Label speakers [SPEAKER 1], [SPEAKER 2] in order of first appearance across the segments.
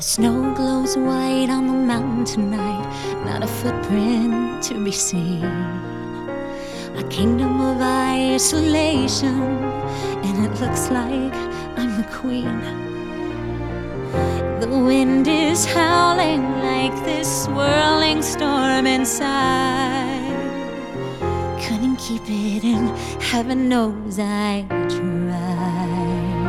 [SPEAKER 1] Snow glows white on the mountain tonight, not a footprint to be seen. A kingdom of isolation, and it looks like I'm the queen. The wind is howling like this swirling storm inside. Couldn't keep it in, heaven knows I tried.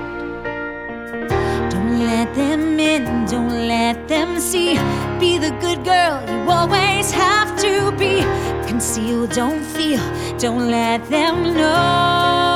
[SPEAKER 1] Don't let them in, don't let them see. Be the good girl you always have to be. Conceal, don't feel, don't let them know.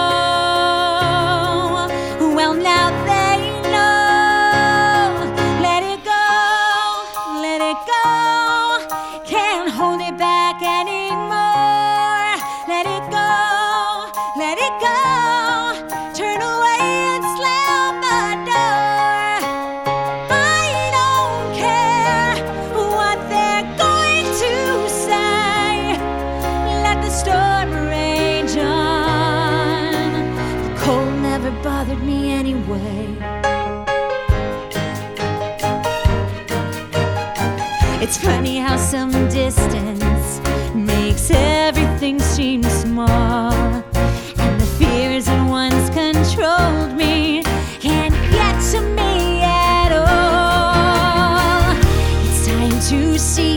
[SPEAKER 1] Well, now they know. Let it go, let it go. Can't hold it back anymore. Let it go, let it go. Turn away and slam the door. I don't care what they're going to say. Let the storm rage on. The cold never bothered me anyway. It's funny how some distance makes everything seem small, and the fears that once controlled me can't get to me at all. It's time to see